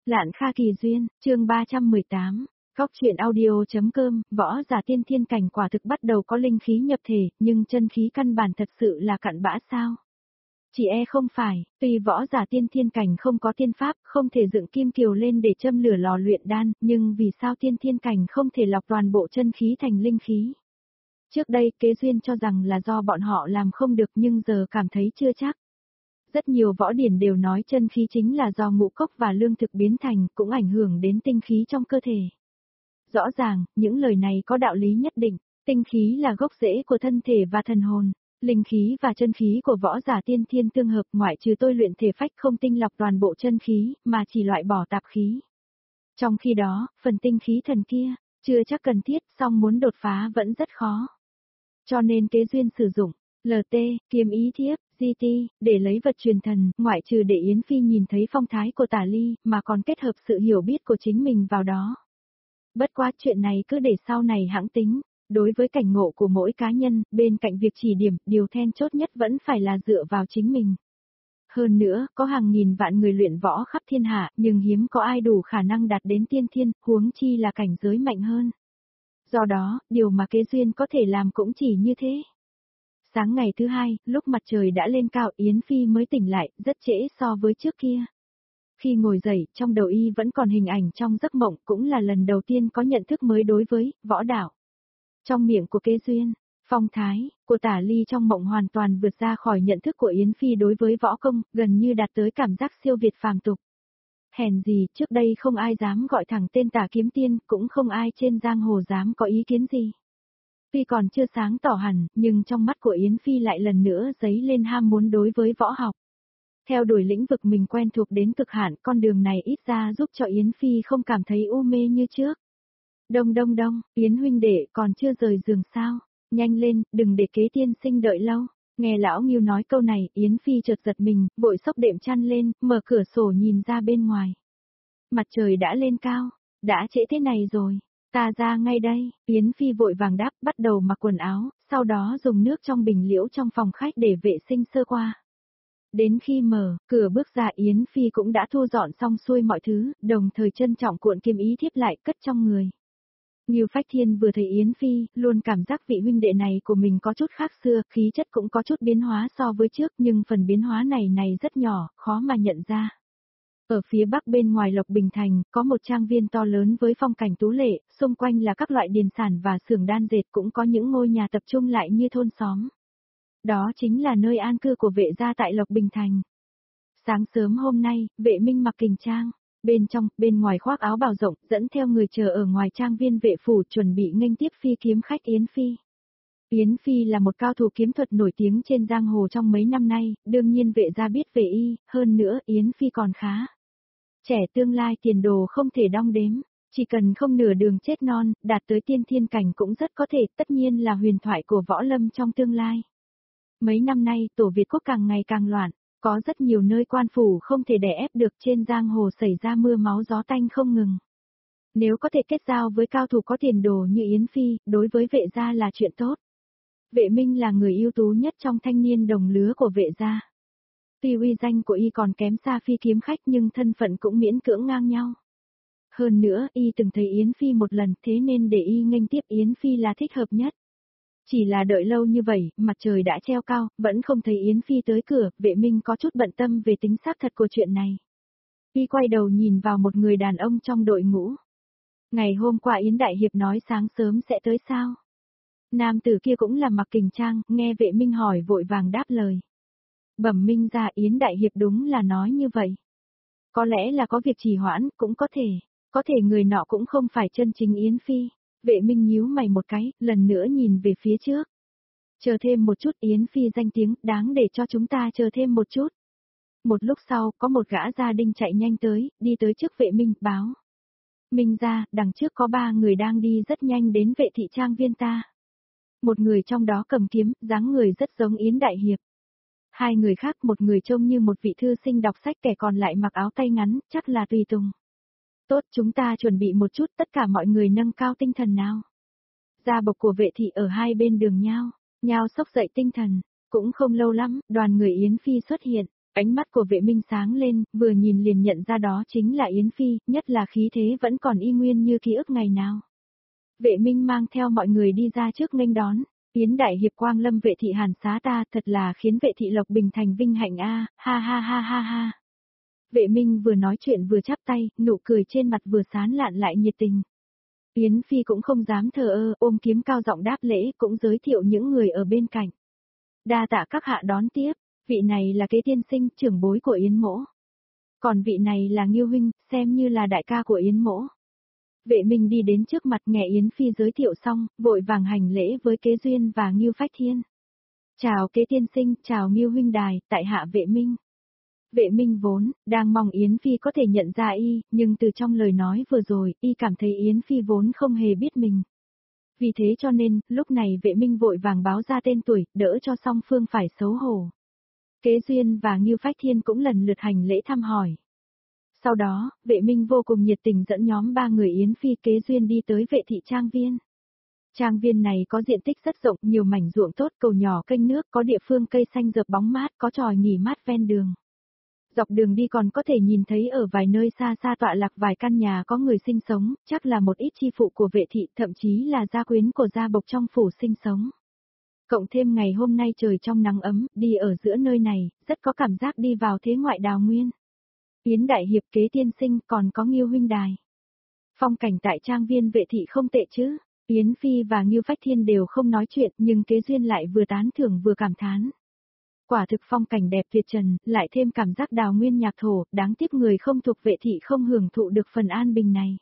Lạn Kha Kỳ Duyên, chương 318. Góc truyện audio.com, võ giả tiên thiên cảnh quả thực bắt đầu có linh khí nhập thể, nhưng chân khí căn bản thật sự là cặn bã sao? Chỉ không phải, tuy võ giả tiên thiên cảnh không có tiên pháp, không thể dựng kim kiều lên để châm lửa lò luyện đan, nhưng vì sao tiên thiên cảnh không thể lọc toàn bộ chân khí thành linh khí? Trước đây, Kế Duyên cho rằng là do bọn họ làm không được nhưng giờ cảm thấy chưa chắc. Rất nhiều võ điển đều nói chân khí chính là do ngũ cốc và lương thực biến thành, cũng ảnh hưởng đến tinh khí trong cơ thể. Rõ ràng, những lời này có đạo lý nhất định, tinh khí là gốc rễ của thân thể và thần hồn. Linh khí và chân khí của võ giả tiên thiên tương hợp, ngoại trừ tôi luyện thể phách không tinh lọc toàn bộ chân khí, mà chỉ loại bỏ tạp khí. Trong khi đó, phần tinh khí thần kia, chưa chắc cần thiết, song muốn đột phá vẫn rất khó. Cho nên Kế Duyên sử dụng LT, kiếm ý thiếp, GT, để lấy vật truyền thần, ngoại trừ để Yến Phi nhìn thấy phong thái của Tả Ly, mà còn kết hợp sự hiểu biết của chính mình vào đó. Bất quá chuyện này cứ để sau này hãng tính. Đối với cảnh ngộ của mỗi cá nhân, bên cạnh việc chỉ điểm, điều then chốt nhất vẫn phải là dựa vào chính mình. Hơn nữa, có hàng nghìn vạn người luyện võ khắp thiên hạ, nhưng hiếm có ai đủ khả năng đạt đến tiên thiên, huống chi là cảnh giới mạnh hơn. Do đó, điều mà Kế Duyên có thể làm cũng chỉ như thế. Sáng ngày thứ hai, lúc mặt trời đã lên cao, Yến Phi mới tỉnh lại, rất trễ so với trước kia. Khi ngồi dậy, trong đầu y vẫn còn hình ảnh trong giấc mộng, cũng là lần đầu tiên có nhận thức mới đối với võ đạo. Trong miệng của Kế Duyên, phong thái của Tả Ly trong mộng hoàn toàn vượt ra khỏi nhận thức của Yến Phi đối với võ công, gần như đạt tới cảm giác siêu việt phàm tục. Hèn gì, trước đây không ai dám gọi thẳng tên Tả Kiếm Tiên, cũng không ai trên giang hồ dám có ý kiến gì. Tuy còn chưa sáng tỏ hẳn, nhưng trong mắt của Yến Phi lại lần nữa dấy lên ham muốn đối với võ học. Theo đuổi lĩnh vực mình quen thuộc đến cực hạn, con đường này ít ra giúp cho Yến Phi không cảm thấy u mê như trước. Đông, Yến huynh đệ còn chưa rời giường sao? Nhanh lên, đừng để Kế tiên sinh đợi lâu. Nghe lão Ngưu nói câu này, Yến Phi chợt giật mình, vội xốc đệm chăn lên, mở cửa sổ nhìn ra bên ngoài. Mặt trời đã lên cao, đã trễ thế này rồi, ta ra ngay đây. Yến Phi vội vàng đáp, bắt đầu mặc quần áo, sau đó dùng nước trong bình liễu trong phòng khách để vệ sinh sơ qua. Đến khi mở cửa bước ra, Yến Phi cũng đã thu dọn xong xuôi mọi thứ, đồng thời trân trọng cuộn kiếm ý thiếp lại cất trong người. Ngưu Phách Thiên vừa thấy Yến Phi, luôn cảm giác vị huynh đệ này của mình có chút khác xưa, khí chất cũng có chút biến hóa so với trước, nhưng phần biến hóa này rất nhỏ, khó mà nhận ra. Ở phía bắc bên ngoài Lộc Bình Thành, có một trang viên to lớn với phong cảnh tú lệ, xung quanh là các loại điền sản và xưởng đan dệt, cũng có những ngôi nhà tập trung lại như thôn xóm. Đó chính là nơi an cư của vệ gia tại Lộc Bình Thành. Sáng sớm hôm nay, Vệ Minh mặc kình trang. Bên trong, bên ngoài khoác áo bào rộng, dẫn theo người chờ ở ngoài trang viên vệ phủ chuẩn bị nghênh tiếp phi kiếm khách Yến Phi. Yến Phi là một cao thủ kiếm thuật nổi tiếng trên giang hồ trong mấy năm nay, đương nhiên vệ gia biết về y, hơn nữa Yến Phi còn khá trẻ, tương lai tiền đồ không thể đong đếm, chỉ cần không nửa đường chết non, đạt tới tiên thiên cảnh cũng rất có thể, tất nhiên là huyền thoại của võ lâm trong tương lai. Mấy năm nay, tổ Việt quốc càng ngày càng loạn. Có rất nhiều nơi quan phủ không thể đè ép được, trên giang hồ xảy ra mưa máu gió tanh không ngừng. Nếu có thể kết giao với cao thủ có tiền đồ như Yến Phi, đối với vệ gia là chuyện tốt. Vệ Minh là người ưu tú nhất trong thanh niên đồng lứa của vệ gia. Tuy uy danh của y còn kém xa phi kiếm khách nhưng thân phận cũng miễn cưỡng ngang nhau. Hơn nữa, y từng thấy Yến Phi một lần, thế nên để y nghênh tiếp Yến Phi là thích hợp nhất. Chỉ là đợi lâu như vậy, mặt trời đã treo cao, vẫn không thấy Yến Phi tới cửa, Vệ Minh có chút bận tâm về tính xác thật của chuyện này. Y quay đầu nhìn vào một người đàn ông trong đội ngũ. Ngày hôm qua Yến Đại Hiệp nói sáng sớm sẽ tới sao? Nam tử kia cũng là mặc kình trang, nghe Vệ Minh hỏi vội vàng đáp lời. Bẩm Minh ra, Yến Đại Hiệp đúng là nói như vậy. Có lẽ là có việc trì hoãn, cũng có thể người nọ cũng không phải chân chính Yến Phi. Vệ Minh nhíu mày một cái, lần nữa nhìn về phía trước. Chờ thêm một chút, Yến Phi danh tiếng, đáng để cho chúng ta chờ thêm một chút. Một lúc sau, có một gã gia đinh chạy nhanh tới, đi tới trước Vệ Minh, báo. Minh ra, đằng trước có 3 người đang đi rất nhanh đến Vệ thị trang viên ta. Một người trong đó cầm kiếm, dáng người rất giống Yến Đại Hiệp. 2 người khác, một người trông như một vị thư sinh đọc sách, kẻ còn lại mặc áo tay ngắn, chắc là tùy tùng. Tốt, chúng ta chuẩn bị một chút, tất cả mọi người nâng cao tinh thần nào. Gia bộc của Vệ thị ở hai bên đường nhao xốc dậy tinh thần. Cũng không lâu lắm, đoàn người Yến Phi xuất hiện. Ánh mắt của Vệ Minh sáng lên, vừa nhìn liền nhận ra đó chính là Yến Phi, nhất là khí thế vẫn còn y nguyên như ký ức ngày nào. Vệ Minh mang theo mọi người đi ra trước nghênh đón. Yến đại hiệp quang lâm vệ thị hàn xá ta, thật là khiến vệ thị Lộc Bình thành vinh hạnh a, ha ha ha ha ha. Vệ Minh vừa nói chuyện vừa chắp tay, nụ cười trên mặt vừa sán lạn lại nhiệt tình. Yến Phi cũng không dám thờ ơ, ôm kiếm cao giọng đáp lễ, cũng giới thiệu những người ở bên cạnh. Đa tạ các hạ đón tiếp, vị này là kế tiên sinh, trưởng bối của Yến mỗ. Còn vị này là Ngưu huynh, xem như là đại ca của Yến mỗ. Vệ Minh đi đến trước mặt nghe Yến Phi giới thiệu xong, vội vàng hành lễ với Kế Duyên và Ngưu Phách Thiên. Chào Kế tiên sinh, chào Ngưu huynh đài, tại hạ Vệ Minh. Vệ Minh vốn, đang mong Yến Phi có thể nhận ra y, nhưng từ trong lời nói vừa rồi, y cảm thấy Yến Phi vốn không hề biết mình. Vì thế cho nên, lúc này Vệ Minh vội vàng báo ra tên tuổi, đỡ cho song phương phải xấu hổ. Kế Duyên và Ngưu Phách Thiên cũng lần lượt hành lễ thăm hỏi. Sau đó, Vệ Minh vô cùng nhiệt tình dẫn nhóm 3 người Yến Phi Kế Duyên đi tới vệ thị trang viên. Trang viên này có diện tích rất rộng, nhiều mảnh ruộng tốt, cầu nhỏ kênh nước, có địa phương cây xanh rợp bóng mát, có tròi nghỉ mát ven đường. Dọc đường đi còn có thể nhìn thấy ở vài nơi xa xa tọa lạc vài căn nhà có người sinh sống, chắc là một ít chi phụ của vệ thị, thậm chí là gia quyến của gia bộc trong phủ sinh sống. Cộng thêm ngày hôm nay trời trong nắng ấm, đi ở giữa nơi này, rất có cảm giác đi vào thế ngoại đào nguyên. Yến đại hiệp Kế tiên sinh còn có Ngưu huynh đài. Phong cảnh tại trang viên vệ thị không tệ chứ. Yến Phi và Ngưu Phách Thiên đều không nói chuyện, nhưng Kế Duyên lại vừa tán thưởng vừa cảm thán. Quả thực phong cảnh đẹp tuyệt trần, lại thêm cảm giác đào nguyên nhạc thổ, đáng tiếc người không thuộc vệ thị không hưởng thụ được phần an bình này.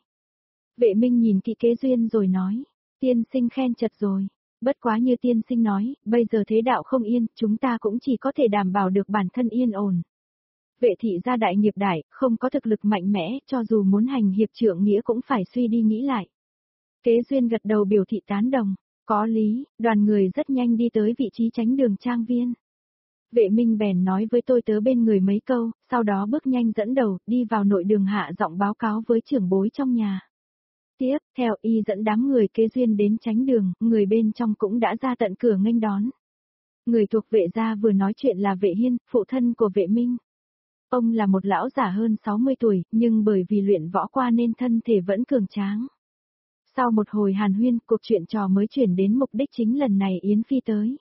Vệ Minh nhìn kỹ Kế Duyên rồi nói, tiên sinh khen chật rồi. Bất quá như tiên sinh nói, bây giờ thế đạo không yên, chúng ta cũng chỉ có thể đảm bảo được bản thân yên ổn. Vệ thị gia đại nghiệp đại, không có thực lực mạnh mẽ, cho dù muốn hành hiệp trượng nghĩa cũng phải suy đi nghĩ lại. Kế Duyên gật đầu biểu thị tán đồng, có lý, đoàn người rất nhanh đi tới vị trí tránh đường trang viên. Vệ Minh bèn nói với tôi tớ bên người mấy câu, sau đó bước nhanh dẫn đầu, đi vào nội đường hạ giọng báo cáo với trưởng bối trong nhà. Tiếp, theo y dẫn đám người Kế Duyên đến tránh đường, người bên trong cũng đã ra tận cửa nghênh đón. Người thuộc vệ gia vừa nói chuyện là Vệ Hiên, phụ thân của Vệ Minh. Ông là một lão già hơn 60 tuổi, nhưng bởi vì luyện võ qua nên thân thể vẫn cường tráng. Sau một hồi hàn huyên, cuộc chuyện trò mới chuyển đến mục đích chính lần này Yến Phi tới.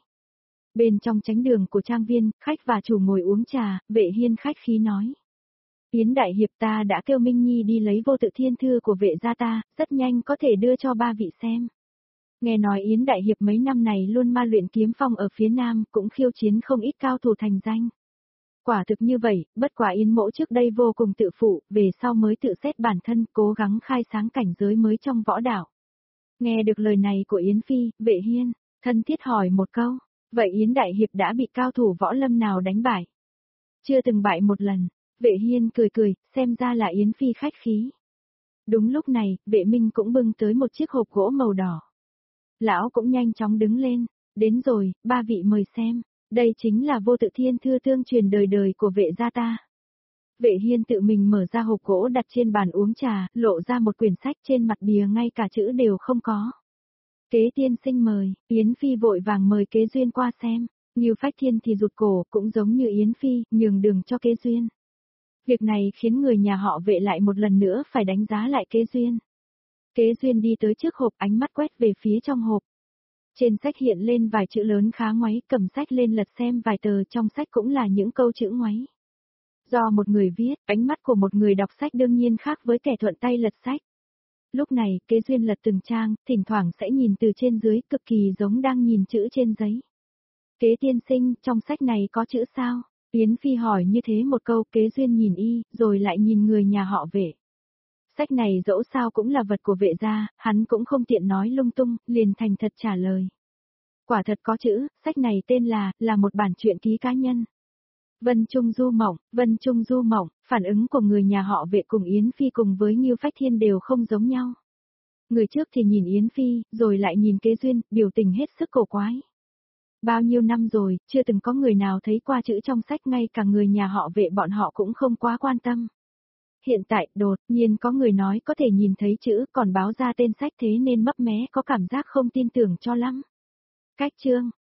Bên trong tránh đường của trang viên, khách và chủ ngồi uống trà, Vệ Hiên khách khí nói. Yến đại hiệp ta đã kêu Minh Nhi đi lấy vô tự thiên thư của vệ gia ta, rất nhanh có thể đưa cho ba vị xem. Nghe nói Yến đại hiệp mấy năm này luôn ma luyện kiếm phong ở phía nam, cũng khiêu chiến không ít cao thủ thành danh. Quả thực như vậy, bất quả Yến mỗ trước đây vô cùng tự phụ, về sau mới tự xét bản thân, cố gắng khai sáng cảnh giới mới trong võ đạo. Nghe được lời này của Yến Phi, Vệ Hiên, thân thiết hỏi một câu, vậy Yến đại hiệp đã bị cao thủ võ lâm nào đánh bại? Chưa từng bại một lần. Vệ Hiên cười cười, xem ra là Yến Phi khách khí. Đúng lúc này, Vệ Minh cũng bưng tới một chiếc hộp gỗ màu đỏ. Lão cũng nhanh chóng đứng lên, đến rồi, ba vị mời xem, đây chính là vô tự thiên thư tương truyền đời đời của vệ gia ta. Vệ Hiên tự mình mở ra hộp gỗ đặt trên bàn uống trà, lộ ra một quyển sách trên mặt bìa ngay cả chữ đều không có. Kế tiên sinh mời, Yến Phi vội vàng mời Kế Duyên qua xem, Ngưu Phách Thiên thì rụt cổ, cũng giống như Yến Phi, nhường đường cho Kế Duyên. Việc này khiến người nhà họ Vệ lại một lần nữa phải đánh giá lại Kế Duyên. Kế Duyên đi tới trước hộp, ánh mắt quét về phía trong hộp. Trên sách hiện lên vài chữ lớn khá ngoáy, cầm sách lên lật xem vài tờ, trong sách cũng là những câu chữ ngoáy. Do một người viết, ánh mắt của một người đọc sách đương nhiên khác với kẻ thuận tay lật sách. Lúc này, Kế Duyên lật từng trang, thỉnh thoảng sẽ nhìn từ trên dưới, cực kỳ giống đang nhìn chữ trên giấy. Kế tiên sinh, trong sách này có chữ sao? Yến Phi hỏi như thế một câu, Kế Duyên nhìn y, rồi lại nhìn người nhà họ Vệ. Sách này dẫu sao cũng là vật của Vệ gia, hắn cũng không tiện nói lung tung, liền thành thật trả lời. Quả thật có chữ, sách này tên là một bản truyện ký cá nhân. Vân Trung Du Mộng, phản ứng của người nhà họ Vệ cùng Yến Phi cùng với Ngưu Phách Thiên đều không giống nhau. Người trước thì nhìn Yến Phi, rồi lại nhìn Kế Duyên, biểu tình hết sức cổ quái. Bao nhiêu năm rồi, chưa từng có người nào thấy qua chữ trong sách, ngay cả người nhà họ Vệ bọn họ cũng không quá quan tâm. Hiện tại, đột nhiên có người nói có thể nhìn thấy chữ, còn báo ra tên sách, thế nên mấp mé có cảm giác không tin tưởng cho lắm. Cách chương